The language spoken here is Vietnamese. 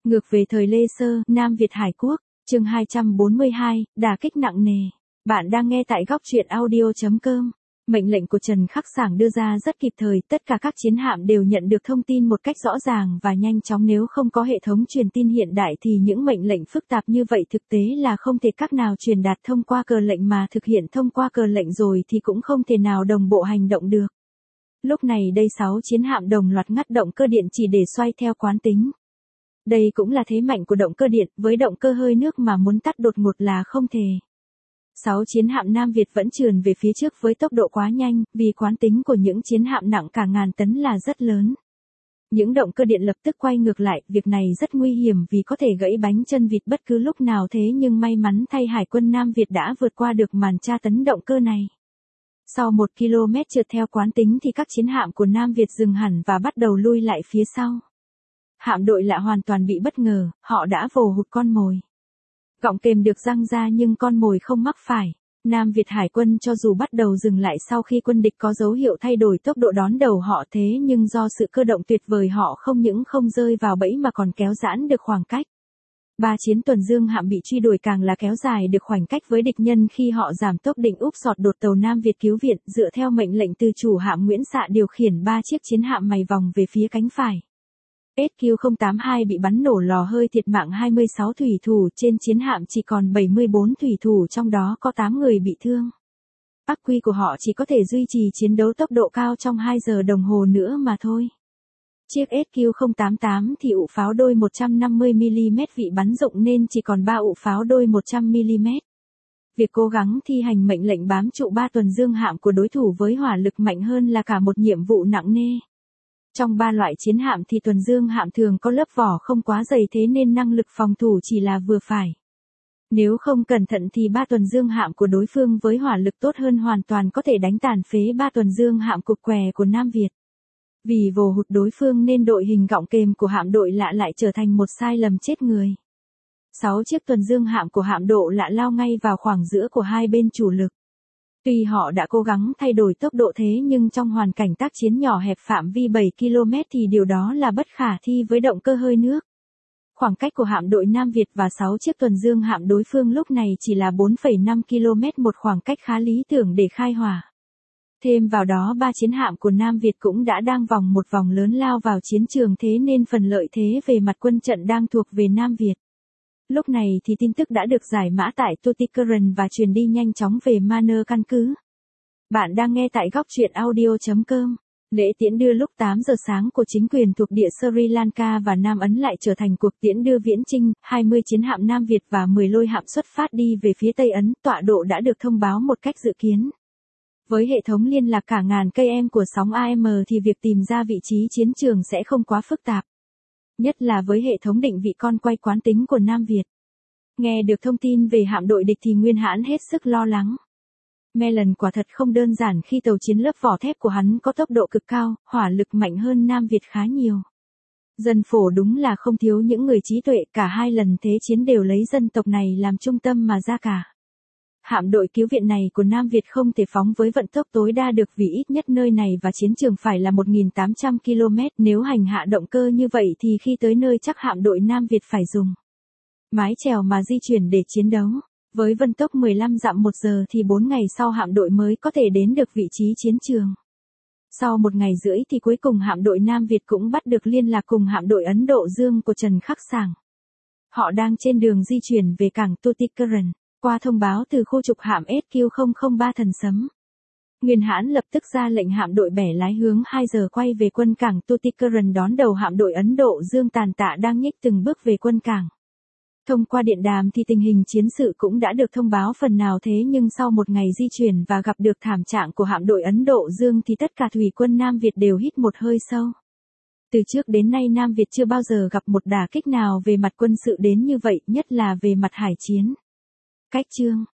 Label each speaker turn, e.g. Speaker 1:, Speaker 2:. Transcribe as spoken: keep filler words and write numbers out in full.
Speaker 1: Ngược về thời Lê Sơ, Nam Việt Hải Quốc, chương hai trăm bốn mươi hai, đả kích nặng nề. Bạn đang nghe tại góc truyện audio chấm com. Mệnh lệnh của Trần Khắc Sảng đưa ra rất kịp thời, tất cả các chiến hạm đều nhận được thông tin một cách rõ ràng và nhanh chóng. Nếu không có hệ thống truyền tin hiện đại thì những mệnh lệnh phức tạp như vậy thực tế là không thể cách nào truyền đạt thông qua cờ lệnh, mà thực hiện thông qua cờ lệnh rồi thì cũng không thể nào đồng bộ hành động được. Lúc này đây sáu chiến hạm đồng loạt ngắt động cơ điện chỉ để xoay theo quán tính. Đây cũng là thế mạnh của động cơ điện, với động cơ hơi nước mà muốn tắt đột ngột là không thể. Sáu chiến hạm Nam Việt vẫn trườn về phía trước với tốc độ quá nhanh, vì quán tính của những chiến hạm nặng cả ngàn tấn là rất lớn. Những động cơ điện lập tức quay ngược lại, việc này rất nguy hiểm vì có thể gãy bánh chân vịt bất cứ lúc nào, thế nhưng may mắn thay Hải quân Nam Việt đã vượt qua được màn tra tấn động cơ này. Sau một ki lô mét trượt theo quán tính thì các chiến hạm của Nam Việt dừng hẳn và bắt đầu lui lại phía sau. Hạm đội Lạ hoàn toàn bị bất ngờ, họ đã vồ hụt con mồi. Gọng kềm được giăng ra nhưng con mồi không mắc phải. Nam Việt Hải quân cho dù bắt đầu dừng lại sau khi quân địch có dấu hiệu thay đổi tốc độ đón đầu họ, thế nhưng do sự cơ động tuyệt vời họ không những không rơi vào bẫy mà còn kéo giãn được khoảng cách. Ba chiến tuần dương hạm bị truy đuổi càng là kéo dài được khoảnh cách với địch nhân khi họ giảm tốc định úp sọt đột tàu Nam Việt cứu viện. Dựa theo mệnh lệnh từ chủ hạm Nguyễn Xạ điều khiển ba chiếc chiến hạm mày vòng về phía cánh phải. ét quy không tám hai bị bắn nổ lò hơi, thiệt mạng hai mươi sáu thủy thủ, trên chiến hạm chỉ còn bảy mươi bốn thủy thủ, trong đó có tám người bị thương. Ắc quy của họ chỉ có thể duy trì chiến đấu tốc độ cao trong hai giờ đồng hồ nữa mà thôi. Chiếc ét quy không tám tám thì ụ pháo đôi một trăm năm mươi mi li mét bị bắn rụng nên chỉ còn ba ụ pháo đôi một trăm mi li mét. Việc cố gắng thi hành mệnh lệnh bám trụ ba tuần dương hạm của đối thủ với hỏa lực mạnh hơn là cả một nhiệm vụ nặng nề. Trong ba loại chiến hạm thì tuần dương hạm thường có lớp vỏ không quá dày, thế nên năng lực phòng thủ chỉ là vừa phải. Nếu không cẩn thận thì ba tuần dương hạm của đối phương với hỏa lực tốt hơn hoàn toàn có thể đánh tàn phế ba tuần dương hạm cục què của Nam Việt. Vì vồ hụt đối phương nên đội hình gọng kềm của hạm đội Lạ lại trở thành một sai lầm chết người. Sáu chiếc tuần dương hạm của hạm đội Lạ lao ngay vào khoảng giữa của hai bên chủ lực. Tuy họ đã cố gắng thay đổi tốc độ thế nhưng trong hoàn cảnh tác chiến nhỏ hẹp phạm vi bảy ki lô mét thì điều đó là bất khả thi với động cơ hơi nước. Khoảng cách của hạm đội Nam Việt và sáu chiếc tuần dương hạm đối phương lúc này chỉ là bốn phẩy năm ki lô mét, một khoảng cách khá lý tưởng để khai hỏa. Thêm vào đó ba chiến hạm của Nam Việt cũng đã đang vòng một vòng lớn lao vào chiến trường, thế nên phần lợi thế về mặt quân trận đang thuộc về Nam Việt. Lúc này thì tin tức đã được giải mã tại Tuticorin và truyền đi nhanh chóng về Manor căn cứ. Bạn đang nghe tại góc truyện audio chấm com. Lễ tiễn đưa lúc tám giờ sáng của chính quyền thuộc địa Sri Lanka và Nam Ấn lại trở thành cuộc tiễn đưa viễn chinh. hai mươi chiến hạm Nam Việt và mười lôi hạm xuất phát đi về phía Tây Ấn, tọa độ đã được thông báo một cách dự kiến. Với hệ thống liên lạc cả ngàn cây em của sóng a em thì việc tìm ra vị trí chiến trường sẽ không quá phức tạp. Nhất là với hệ thống định vị con quay quán tính của Nam Việt. Nghe được thông tin về hạm đội địch thì Nguyên Hãn hết sức lo lắng. Mellon quả thật không đơn giản khi tàu chiến lớp vỏ thép của hắn có tốc độ cực cao, hỏa lực mạnh hơn Nam Việt khá nhiều. Dân phổ đúng là không thiếu những người trí tuệ, cả hai lần thế chiến đều lấy dân tộc này làm trung tâm mà ra cả. Hạm đội cứu viện này của Nam Việt không thể phóng với vận tốc tối đa được vì ít nhất nơi này và chiến trường phải là một nghìn tám trăm ki lô mét, nếu hành hạ động cơ như vậy thì khi tới nơi chắc hạm đội Nam Việt phải dùng mái chèo mà di chuyển để chiến đấu. Với vận tốc mười lăm dặm một giờ thì bốn ngày sau hạm đội mới có thể đến được vị trí chiến trường. Sau một ngày rưỡi thì cuối cùng hạm đội Nam Việt cũng bắt được liên lạc cùng hạm đội Ấn Độ Dương của Trần Khắc Sảng. Họ đang trên đường di chuyển về cảng Tuticorin. Qua thông báo từ khu trục hạm ét quy không không ba Thần Sấm, Nguyên Hãn lập tức ra lệnh hạm đội bẻ lái hướng hai giờ quay về quân cảng Tuticorin đón đầu hạm đội Ấn Độ Dương tàn tạ đang nhích từng bước về quân cảng. Thông qua điện đàm thì tình hình chiến sự cũng đã được thông báo phần nào, thế nhưng sau một ngày di chuyển và gặp được thảm trạng của hạm đội Ấn Độ Dương thì tất cả thủy quân Nam Việt đều hít một hơi sâu. Từ trước đến nay Nam Việt chưa bao giờ gặp một đả kích nào về mặt quân sự đến như vậy, nhất là về mặt hải chiến. Cách chương